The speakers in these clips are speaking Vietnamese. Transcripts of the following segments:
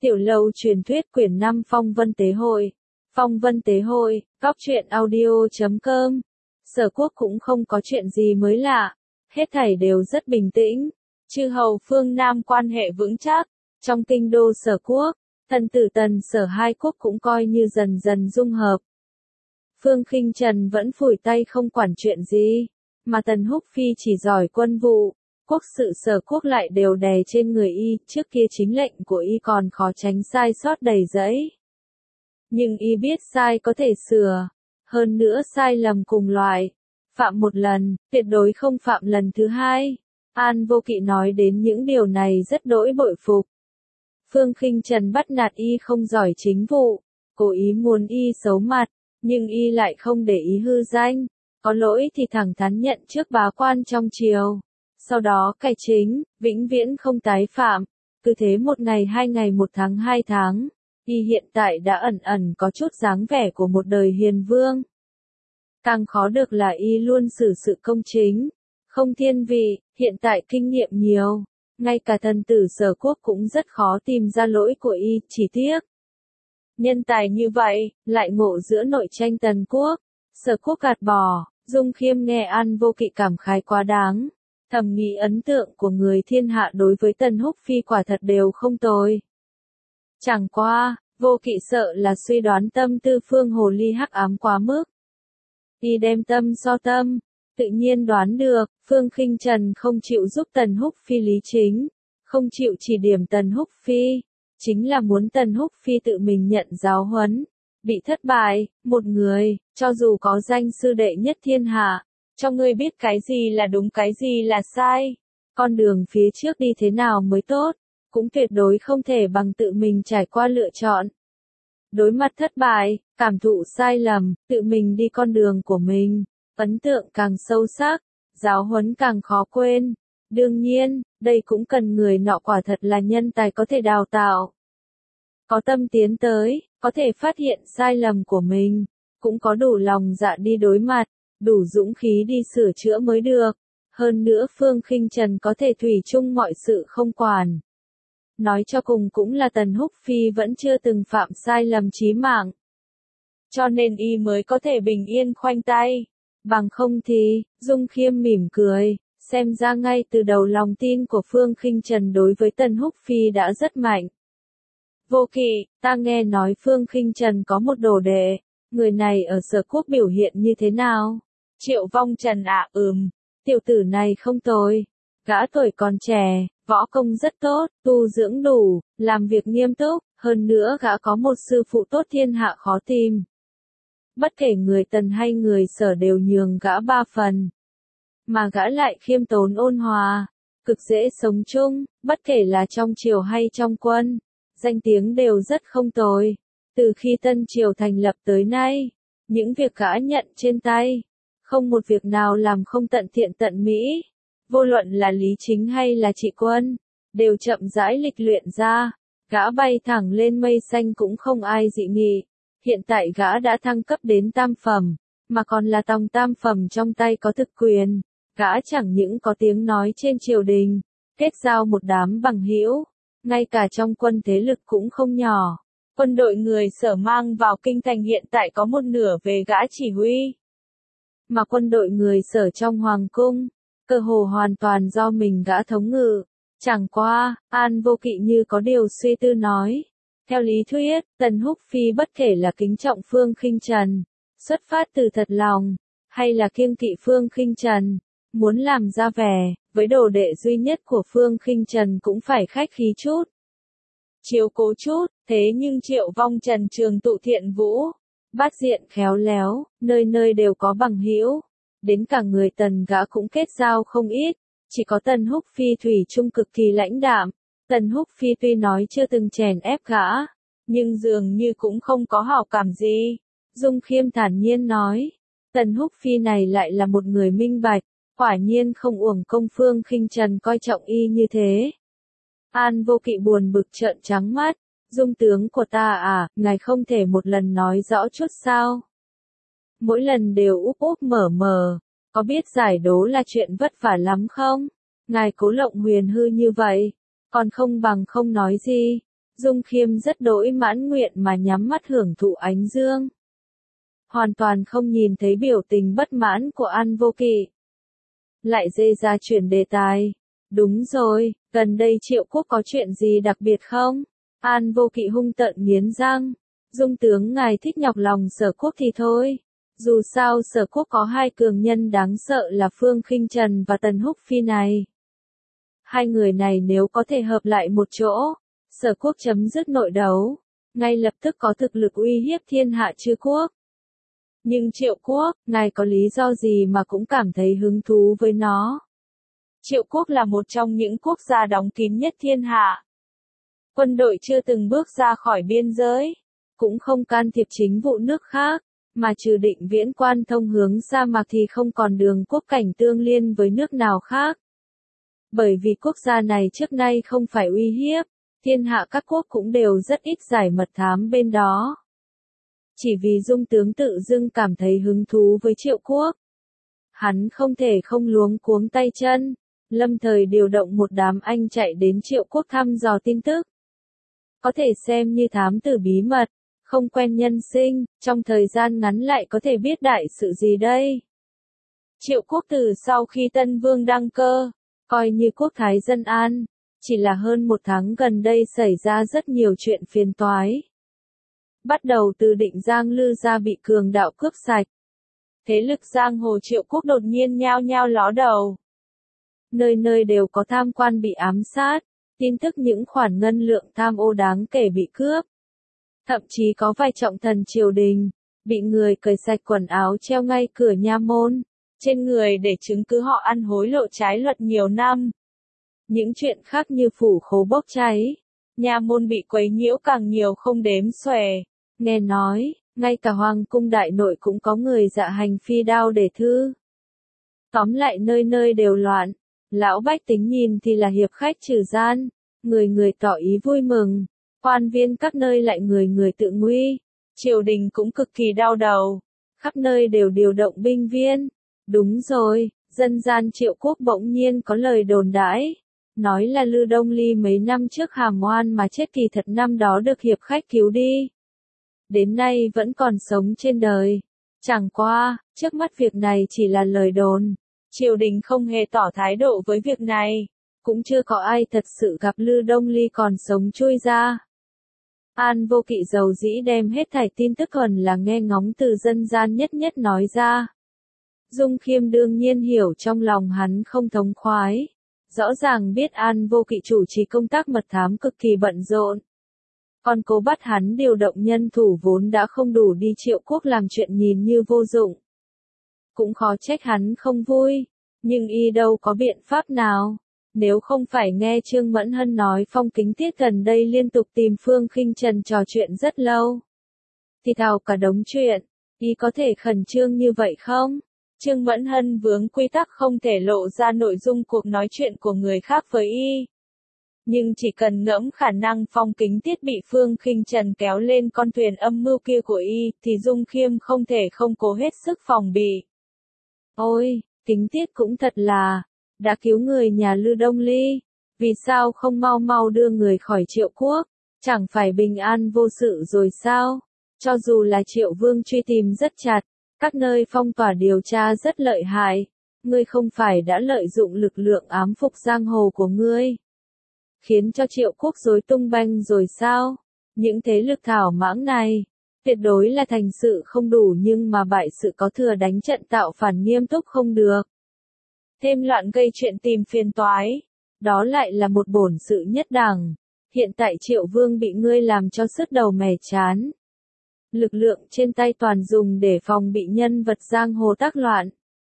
Tiểu Lâu truyền thuyết quyển 5 Phong Vân Tế Hội. Phong Vân Tế Hội, góc truyện audio.com. Sở Quốc cũng không có chuyện gì mới lạ, hết thảy đều rất bình tĩnh. Chư hầu phương Nam quan hệ vững chắc, trong kinh đô Sở Quốc, thần tử Tần Sở hai quốc cũng coi như dần dần dung hợp. Phương Khinh Trần vẫn phủi tay không quản chuyện gì, mà Tần Húc Phi chỉ giỏi quân vụ. Quốc sự Sở Quốc lại đều đè trên người y, trước kia chính lệnh của y còn khó tránh sai sót đầy rẫy. Nhưng y biết sai có thể sửa, hơn nữa sai lầm cùng loại, phạm một lần, tuyệt đối không phạm lần thứ hai. An Vô Kỵ nói đến những điều này rất đỗi bội phục. Phương Khinh Trần bắt nạt y không giỏi chính vụ, cố ý muốn y xấu mặt, nhưng y lại không để ý hư danh, có lỗi thì thẳng thắn nhận trước bá quan trong triều. Sau đó cải chính, vĩnh viễn không tái phạm. Cứ thế một ngày 2 ngày 1 tháng 2 tháng, y hiện tại đã ẩn ẩn có chút dáng vẻ của một đời hiền vương. Càng khó được là y luôn xử sự công chính, không thiên vị, hiện tại kinh nghiệm nhiều, ngay cả thần tử Sở Quốc cũng rất khó tìm ra lỗi của y, chỉ tiếc. Nhân tài như vậy, lại ngộ giữa nội tranh Tần Quốc, Sở Quốc gạt bỏ. Dung Khiêm nghe An Vô Kỵ cảm khái quá đáng, thầm nghĩ ấn tượng của người thiên hạ đối với Tần Húc Phi quả thật đều không tồi. Chẳng qua, Vô Kỵ sợ là suy đoán tâm tư Phương Hồ Ly hắc ám quá mức. Y đem tâm so tâm, tự nhiên đoán được, Phương Khinh Trần không chịu giúp Tần Húc Phi lý chính, không chịu chỉ điểm Tần Húc Phi, chính là muốn Tần Húc Phi tự mình nhận giáo huấn. Bị thất bại, một người, cho dù có danh sư đệ nhất thiên hạ, cho ngươi biết cái gì là đúng cái gì là sai, con đường phía trước đi thế nào mới tốt, cũng tuyệt đối không thể bằng tự mình trải qua lựa chọn. Đối mặt thất bại, cảm thụ sai lầm, tự mình đi con đường của mình, ấn tượng càng sâu sắc, giáo huấn càng khó quên. Đương nhiên, đây cũng cần người nọ quả thật là nhân tài có thể đào tạo. Có tâm tiến tới, có thể phát hiện sai lầm của mình, cũng có đủ lòng dạ đi đối mặt, đủ dũng khí đi sửa chữa mới được. Hơn nữa Phương Khinh Trần có thể thủy chung mọi sự không quản. Nói cho cùng cũng là Tần Húc Phi vẫn chưa từng phạm sai lầm chí mạng. Cho nên y mới có thể bình yên khoanh tay. Bằng không thì, Dung Khiêm mỉm cười, xem ra ngay từ đầu lòng tin của Phương Khinh Trần đối với Tần Húc Phi đã rất mạnh. Vô Kỵ, ta nghe nói Phương Khinh Trần có một đồ đệ, người này ở Sở Quốc biểu hiện như thế nào? Triệu Vong Trần ạ, tiểu tử này không tồi, gã tuổi còn trẻ, võ công rất tốt, tu dưỡng đủ, làm việc nghiêm túc, hơn nữa gã có một sư phụ tốt thiên hạ khó tìm. Bất kể người Tần hay người Sở đều nhường gã 3 phần. Mà gã lại khiêm tốn ôn hòa, cực dễ sống chung, bất kể là trong triều hay trong quân, danh tiếng đều rất không tồi. Từ khi Tân Triều thành lập tới nay, những việc gã nhận trên tay, không một việc nào làm không tận thiện tận mỹ. Vô luận là lý chính hay là trị quân, đều chậm rãi lịch luyện ra, gã bay thẳng lên mây xanh cũng không ai dị nghị. Hiện tại gã đã thăng cấp đến tam phẩm, mà còn là tòng tam phẩm trong tay có thực quyền. Gã chẳng những có tiếng nói trên triều đình, kết giao một đám bằng hữu, ngay cả trong quân thế lực cũng không nhỏ. Quân đội người Sở mang vào kinh thành hiện tại có một nửa về gã chỉ huy. Mà quân đội người Sở trong hoàng cung, cơ hồ hoàn toàn do mình gã thống ngự. Chẳng qua, An Vô Kỵ như có điều suy tư nói. Theo lý thuyết, Tần Húc Phi bất kể là kính trọng Phương Khinh Trần, xuất phát từ thật lòng, hay là kiêng kỵ Phương Khinh Trần, muốn làm ra vẻ, với đồ đệ duy nhất của Phương Khinh Trần cũng phải khách khí chút. Chiếu cố chút, thế nhưng Triệu Vong Trần trường tụ thiện vũ, bát diện khéo léo, nơi nơi đều có bằng hữu, đến cả người Tần gã cũng kết giao không ít, chỉ có Tần Húc Phi thủy chung cực kỳ lãnh đạm. Tần Húc Phi tuy nói chưa từng chèn ép gã, nhưng dường như cũng không có hảo cảm gì. Dung Khiêm thản nhiên nói, Tần Húc Phi này lại là một người minh bạch, quả nhiên không uổng công Phương Khinh Trần coi trọng y như thế. An Vô Kỵ buồn bực trợn trắng mắt, Dung tướng của ta à, ngài không thể một lần nói rõ chút sao? Mỗi lần đều úp úp mở mờ, có biết giải đố là chuyện vất vả lắm không? Ngài cố lộng huyền hư như vậy, còn không bằng không nói gì. Dung Khiêm rất đỗi mãn nguyện mà nhắm mắt hưởng thụ ánh dương. Hoàn toàn không nhìn thấy biểu tình bất mãn của An Vô Kỵ. Lại dê ra chuyển đề tài. Đúng rồi, gần đây Triệu Quốc có chuyện gì đặc biệt không? An Vô Kỵ hung tợn nghiến răng. Dung tướng ngài thích nhọc lòng Sở Quốc thì thôi. Dù sao Sở Quốc có hai cường nhân đáng sợ là Phương Khinh Trần và Tần Húc Phi này. Hai người này nếu có thể hợp lại một chỗ, Sở Quốc chấm dứt nội đấu, ngay lập tức có thực lực uy hiếp thiên hạ chư quốc. Nhưng Triệu Quốc, ngài có lý do gì mà cũng cảm thấy hứng thú với nó? Triệu Quốc là một trong những quốc gia đóng kín nhất thiên hạ. Quân đội chưa từng bước ra khỏi biên giới, cũng không can thiệp chính vụ nước khác, mà trừ Định Viễn quan thông hướng sa mạc thì không còn đường quốc cảnh tương liên với nước nào khác. Bởi vì quốc gia này trước nay không phải uy hiếp, thiên hạ các quốc cũng đều rất ít giải mật thám bên đó. Chỉ vì Dung tướng tự dưng cảm thấy hứng thú với Triệu Quốc. Hắn không thể không luống cuống tay chân, lâm thời điều động một đám anh chạy đến Triệu Quốc thăm dò tin tức. Có thể xem như thám tử bí mật, không quen nhân sinh, trong thời gian ngắn lại có thể biết đại sự gì đây. Triệu Quốc từ sau khi Tân Vương đăng cơ, coi như quốc thái dân an, chỉ là hơn một tháng gần đây xảy ra rất nhiều chuyện phiền toái. Bắt đầu từ Định Giang Lư gia bị cường đạo cướp sạch. Thế lực giang hồ Triệu Quốc đột nhiên nhao nhao ló đầu. Nơi nơi đều có tham quan bị ám sát, tin tức những khoản ngân lượng tham ô đáng kể bị cướp. Thậm chí có vài trọng thần triều đình, bị người cởi sạch quần áo treo ngay cửa nha môn, trên người để chứng cứ họ ăn hối lộ trái luật nhiều năm. Những chuyện khác như phủ khố bốc cháy, nha môn bị quấy nhiễu càng nhiều không đếm xuể. Nghe nói, ngay cả hoàng cung đại nội cũng có người dạ hành phi đao để thư. Tóm lại nơi nơi đều loạn, lão bách tính nhìn thì là hiệp khách trừ gian, người người tỏ ý vui mừng, quan viên các nơi lại người người tự nguy, triều đình cũng cực kỳ đau đầu, khắp nơi đều điều động binh viên. Đúng rồi, dân gian Triệu Quốc bỗng nhiên có lời đồn đãi, nói là Lư Đông Ly mấy năm trước hàm oan mà chết kỳ thật năm đó được hiệp khách cứu đi. Đến nay vẫn còn sống trên đời. Chẳng qua, trước mắt việc này chỉ là lời đồn. Triều đình không hề tỏ thái độ với việc này. Cũng chưa có ai thật sự gặp Lư Đông Ly còn sống chui ra. An Vô Kỵ dầu dĩ đem hết thảy tin tức thuần là nghe ngóng từ dân gian nhất nhất nói ra. Dung Khiêm đương nhiên hiểu trong lòng hắn không thống khoái. Rõ ràng biết An Vô Kỵ chủ trì công tác mật thám cực kỳ bận rộn. Còn cố bắt hắn điều động nhân thủ vốn đã không đủ đi Triệu Quốc làm chuyện nhìn như vô dụng. Cũng khó trách hắn không vui, nhưng y đâu có biện pháp nào. Nếu không phải nghe Trương Mẫn Hân nói Phong Kính Tiết gần đây liên tục tìm Phương Khinh Trần trò chuyện rất lâu. Thì thào cả đống chuyện, y có thể khẩn trương như vậy không? Trương Mẫn Hân vướng quy tắc không thể lộ ra nội dung cuộc nói chuyện của người khác với y. Nhưng chỉ cần ngẫm khả năng Phong Kính Tiết bị Phương Khinh Trần kéo lên con thuyền âm mưu kia của y, thì Dung Khiêm không thể không cố hết sức phòng bị. Ôi, Kính Tiết cũng thật là, đã cứu người nhà Lư Đông Ly, vì sao không mau mau đưa người khỏi Triệu Quốc, chẳng phải bình an vô sự rồi sao? Cho dù là Triệu Vương truy tìm rất chặt, các nơi phong tỏa điều tra rất lợi hại, ngươi không phải đã lợi dụng lực lượng ám phục giang hồ của ngươi, khiến cho Triệu Quốc rối tung beng rồi sao? Những thế lực thảo mãng này, tuyệt đối là thành sự không đủ nhưng mà bại sự có thừa, đánh trận tạo phản nghiêm túc không được. Thêm loạn gây chuyện tìm phiền toái, đó lại là một bổn sự nhất đẳng. Hiện tại Triệu Vương bị ngươi làm cho sứt đầu mẻ chán. Lực lượng trên tay toàn dùng để phòng bị nhân vật giang hồ tác loạn.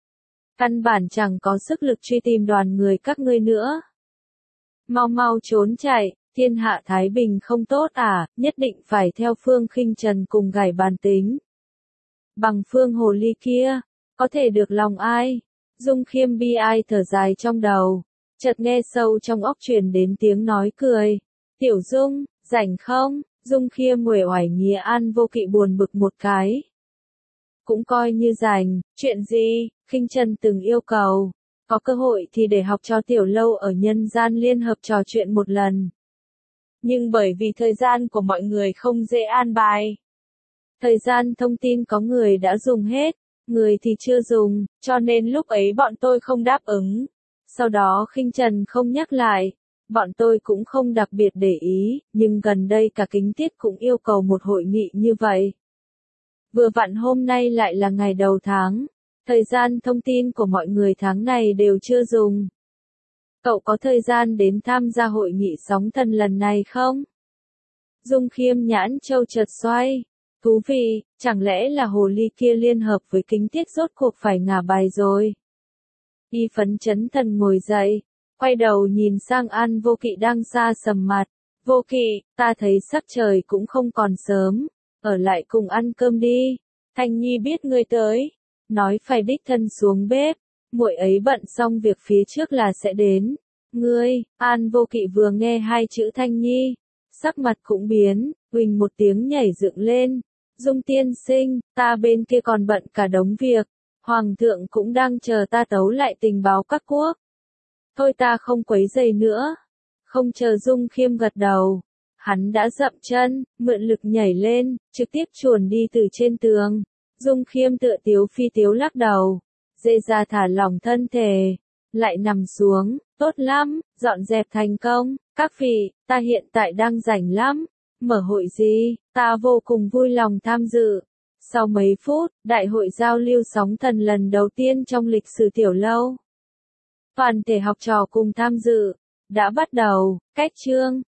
Căn bản chẳng có sức lực truy tìm đoàn người các ngươi nữa. Mau mau trốn chạy, thiên hạ thái bình không tốt à, nhất định phải theo Phương Khinh Trần cùng gảy bàn tính. Bằng Phương hồ ly kia, có thể được lòng ai? Dung Khiêm bi ai thở dài trong đầu, chợt nghe sâu trong óc truyền đến tiếng nói cười. Tiểu Dung, rảnh không? Dung Khiêm uể oải nghía An Vô Kỵ buồn bực một cái. Cũng coi như rảnh, chuyện gì? Khinh Trần từng yêu cầu, có cơ hội thì để học cho Tiểu Lâu ở nhân gian liên hợp trò chuyện một lần. Nhưng bởi vì thời gian của mọi người không dễ an bài. Thời gian thông tin có người đã dùng hết, người thì chưa dùng, cho nên lúc ấy bọn tôi không đáp ứng. Sau đó khinh trần không nhắc lại, bọn tôi cũng không đặc biệt để ý, nhưng gần đây cả Kính Tiết cũng yêu cầu một hội nghị như vậy. Vừa vặn hôm nay lại là ngày đầu tháng, thời gian thông tin của mọi người tháng này đều chưa dùng. Cậu có thời gian đến tham gia hội nghị sóng thần lần này không? Dung Khiêm nhãn châu chợt xoay. Thú vị, chẳng lẽ là hồ ly kia liên hợp với Kính Tiết rốt cuộc phải ngả bài rồi? Y phấn chấn thần ngồi dậy, quay đầu nhìn sang An Vô Kỵ đang xa sầm mặt. Vô Kỵ, ta thấy sắc trời cũng không còn sớm, ở lại cùng ăn cơm đi. Thanh Nhi biết ngươi tới, nói phải đích thân xuống bếp, muội ấy bận xong việc phía trước là sẽ đến. Ngươi, An Vô Kỵ vừa nghe hai chữ Thanh Nhi, sắc mặt cũng biến, huỳnh một tiếng nhảy dựng lên. Dung tiên sinh, ta bên kia còn bận cả đống việc, Hoàng thượng cũng đang chờ ta tấu lại tình báo các quốc. Thôi ta không quấy rầy nữa. Không chờ Dung Khiêm gật đầu. Hắn đã dậm chân, mượn lực nhảy lên, trực tiếp chuồn đi từ trên tường. Dung Khiêm tựa tiếu phi tiếu lắc đầu. Dê ra thả lỏng thân thể. Lại nằm xuống, tốt lắm, dọn dẹp thành công. Các vị, ta hiện tại đang rảnh lắm. Mở hội gì, ta vô cùng vui lòng tham dự. Sau mấy phút, đại hội giao lưu sóng thần lần đầu tiên trong lịch sử tiểu lâu. Toàn thể học trò cùng tham dự. Đã bắt đầu, cách chương.